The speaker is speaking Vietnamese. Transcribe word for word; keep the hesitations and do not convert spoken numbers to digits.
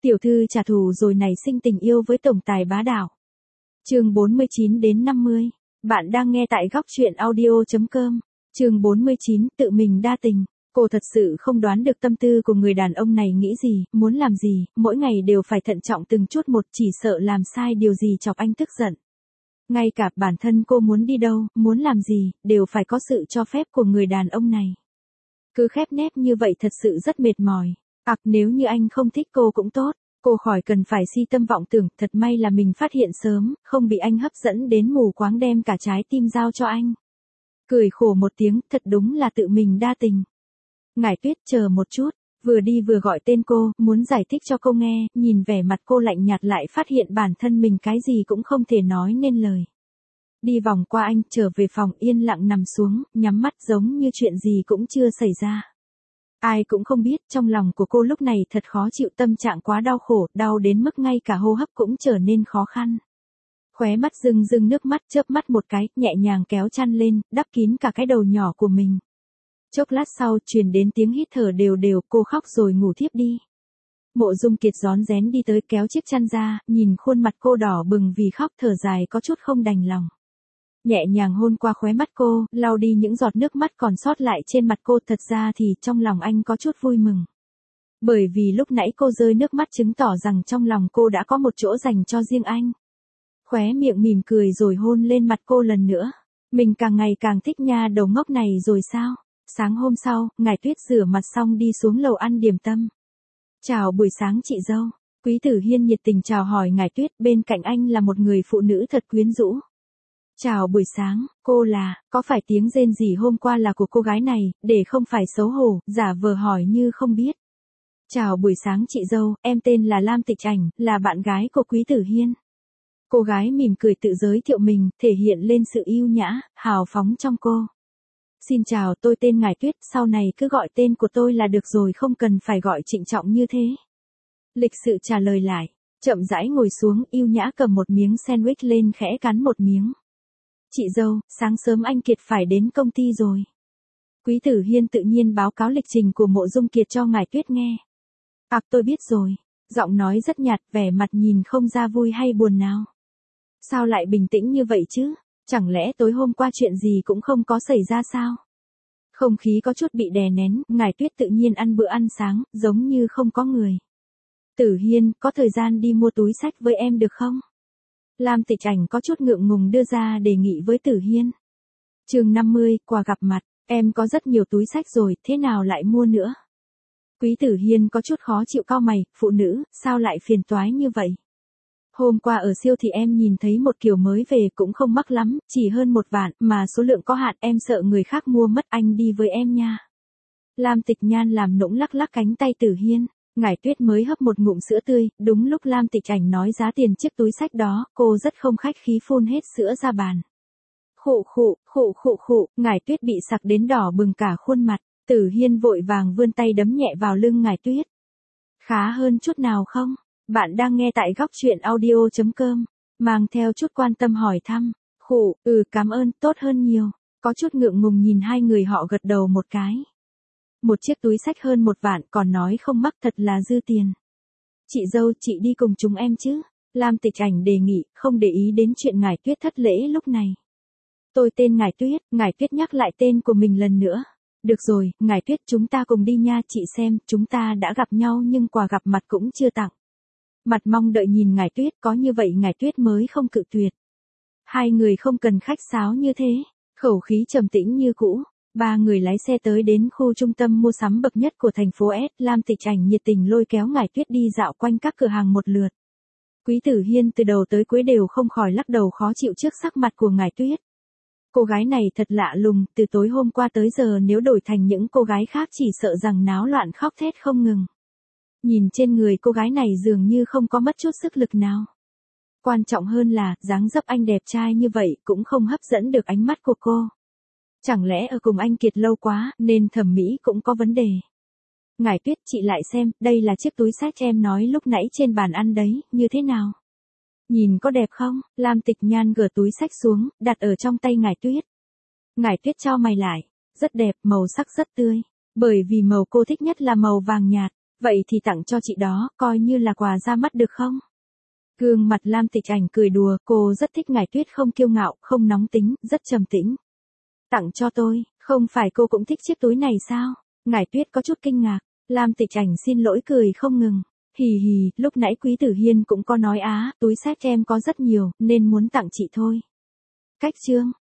Tiểu thư trả thù rồi nảy sinh tình yêu với tổng tài bá đạo. Chương bốn mươi chín đến năm mươi. Bạn đang nghe tại góc truyện audio chấm com. Chương bốn mươi chín, tự mình đa tình. Cô thật sự không đoán được tâm tư của người đàn ông này nghĩ gì, muốn làm gì, mỗi ngày đều phải thận trọng từng chút một, chỉ sợ làm sai điều gì chọc anh tức giận. Ngay cả bản thân cô muốn đi đâu, muốn làm gì, đều phải có sự cho phép của người đàn ông này. Cứ khép nép như vậy thật sự rất mệt mỏi. Ặc, nếu như anh không thích cô cũng tốt, cô khỏi cần phải si tâm vọng tưởng, thật may là mình phát hiện sớm, không bị anh hấp dẫn đến mù quáng đem cả trái tim giao cho anh. Cười khổ một tiếng, thật đúng là tự mình đa tình. Ngải Tuyết chờ một chút, vừa đi vừa gọi tên cô, muốn giải thích cho cô nghe, nhìn vẻ mặt cô lạnh nhạt lại phát hiện bản thân mình cái gì cũng không thể nói nên lời. Đi vòng qua anh, trở về phòng yên lặng nằm xuống, nhắm mắt giống như chuyện gì cũng chưa xảy ra. Ai cũng không biết trong lòng của cô lúc này thật khó chịu, tâm trạng quá đau khổ, đau đến mức ngay cả hô hấp cũng trở nên khó khăn. Khóe mắt rưng rưng nước mắt, chớp mắt một cái, nhẹ nhàng kéo chăn lên, đắp kín cả cái đầu nhỏ của mình. Chốc lát sau, truyền đến tiếng hít thở đều đều, cô khóc rồi ngủ thiếp đi. Mộ Dung Kiệt rón rén đi tới kéo chiếc chăn ra, nhìn khuôn mặt cô đỏ bừng vì khóc, thở dài có chút không đành lòng. Nhẹ nhàng hôn qua khóe mắt cô, lau đi những giọt nước mắt còn sót lại trên mặt cô, thật ra thì trong lòng anh có chút vui mừng. Bởi vì lúc nãy cô rơi nước mắt chứng tỏ rằng trong lòng cô đã có một chỗ dành cho riêng anh. Khóe miệng mỉm cười rồi hôn lên mặt cô lần nữa. Mình càng ngày càng thích nha đầu ngốc này rồi sao? Sáng hôm sau, Ngải Tuyết rửa mặt xong đi xuống lầu ăn điểm tâm. Chào buổi sáng chị dâu. Quý Tử Hiên nhiệt tình chào hỏi Ngải Tuyết, bên cạnh anh là một người phụ nữ thật quyến rũ. Chào buổi sáng, cô là, có phải tiếng rên rỉ hôm qua là của cô gái này, để không phải xấu hổ, giả vờ hỏi như không biết. Chào buổi sáng chị dâu, em tên là Lam Tịch Ảnh, là bạn gái của Quý Tử Hiên. Cô gái mỉm cười tự giới thiệu mình, thể hiện lên sự yêu nhã, hào phóng trong cô. Xin chào, tôi tên Ngải Tuyết, sau này cứ gọi tên của tôi là được rồi, không cần phải gọi trịnh trọng như thế. Lịch sự trả lời lại, chậm rãi ngồi xuống, yêu nhã cầm một miếng sandwich lên khẽ cắn một miếng. Chị dâu, sáng sớm anh Kiệt phải đến công ty rồi. Quý Tử Hiên tự nhiên báo cáo lịch trình của Mộ Dung Kiệt cho Ngải Tuyết nghe. Ặc, tôi biết rồi. Giọng nói rất nhạt, vẻ mặt nhìn không ra vui hay buồn nào. Sao lại bình tĩnh như vậy chứ? Chẳng lẽ tối hôm qua chuyện gì cũng không có xảy ra sao? Không khí có chút bị đè nén, Ngải Tuyết tự nhiên ăn bữa ăn sáng, giống như không có người. Tử Hiên, có thời gian đi mua túi xách với em được không? Lam Tịch Ảnh có chút ngượng ngùng đưa ra đề nghị với Tử Hiên. Chương năm mươi, quà gặp mặt, em có rất nhiều túi xách rồi, thế nào lại mua nữa? Quý Tử Hiên có chút khó chịu cau mày, phụ nữ, sao lại phiền toái như vậy? Hôm qua ở siêu thị em nhìn thấy một kiểu mới về cũng không mắc lắm, chỉ hơn một vạn, mà số lượng có hạn, em sợ người khác mua mất, anh đi với em nha. Lam Tịch Nhan làm nũng lắc lắc cánh tay Tử Hiên. Ngải Tuyết mới hấp một ngụm sữa tươi, đúng lúc Lam Tịch Ảnh nói giá tiền chiếc túi xách đó, cô rất không khách khí phun hết sữa ra bàn. Khụ khụ, khụ khụ khụ, Ngải Tuyết bị sặc đến đỏ bừng cả khuôn mặt, Tử Hiên vội vàng vươn tay đấm nhẹ vào lưng Ngải Tuyết. Khá hơn chút nào không? Bạn đang nghe tại góc truyện audio chấm com, mang theo chút quan tâm hỏi thăm. Khụ, ừ cảm ơn, tốt hơn nhiều, có chút ngượng ngùng nhìn hai người họ gật đầu một cái. Một chiếc túi xách hơn một vạn còn nói không mắc, thật là dư tiền. Chị dâu, chị đi cùng chúng em chứ? Lam Tịch Ảnh đề nghị, không để ý đến chuyện Ngải Tuyết thất lễ lúc này. Tôi tên Ngải Tuyết, Ngải Tuyết nhắc lại tên của mình lần nữa. Được rồi, Ngải Tuyết chúng ta cùng đi nha, chị xem, chúng ta đã gặp nhau nhưng quà gặp mặt cũng chưa tặng. Mặt mong đợi nhìn Ngải Tuyết, có như vậy Ngải Tuyết mới không cự tuyệt. Hai người không cần khách sáo như thế, khẩu khí trầm tĩnh như cũ. Ba người lái xe tới đến khu trung tâm mua sắm bậc nhất của thành phố S, Lam Tịch Ảnh nhiệt tình lôi kéo Ngải Tuyết đi dạo quanh các cửa hàng một lượt. Quý Tử Hiên từ đầu tới cuối đều không khỏi lắc đầu khó chịu trước sắc mặt của Ngải Tuyết. Cô gái này thật lạ lùng, từ tối hôm qua tới giờ nếu đổi thành những cô gái khác chỉ sợ rằng náo loạn khóc thét không ngừng. Nhìn trên người cô gái này dường như không có mất chút sức lực nào. Quan trọng hơn là, dáng dấp anh đẹp trai như vậy cũng không hấp dẫn được ánh mắt của cô. Chẳng lẽ ở cùng anh Kiệt lâu quá, nên thẩm mỹ cũng có vấn đề. Ngải Tuyết, chị lại xem, đây là chiếc túi xách em nói lúc nãy trên bàn ăn đấy, như thế nào? Nhìn có đẹp không? Lam Tịch Nhan gỡ túi xách xuống, đặt ở trong tay Ngải Tuyết. Ngải Tuyết chau mày lại, rất đẹp, màu sắc rất tươi. Bởi vì màu cô thích nhất là màu vàng nhạt, Vậy thì tặng cho chị đó, coi như là quà ra mắt được không? Gương mặt Lam Tịch Ảnh cười đùa, cô rất thích Ngải Tuyết không kiêu ngạo, không nóng tính, rất trầm tĩnh. Tặng cho tôi, không phải cô cũng thích chiếc túi này sao? Ngải Tuyết có chút kinh ngạc, Lam Tịch Ảnh xin lỗi cười không ngừng. Hì hì, lúc nãy Quý Tử Hiên cũng có nói á, túi xách em có rất nhiều, nên muốn tặng chị thôi. Cách chương.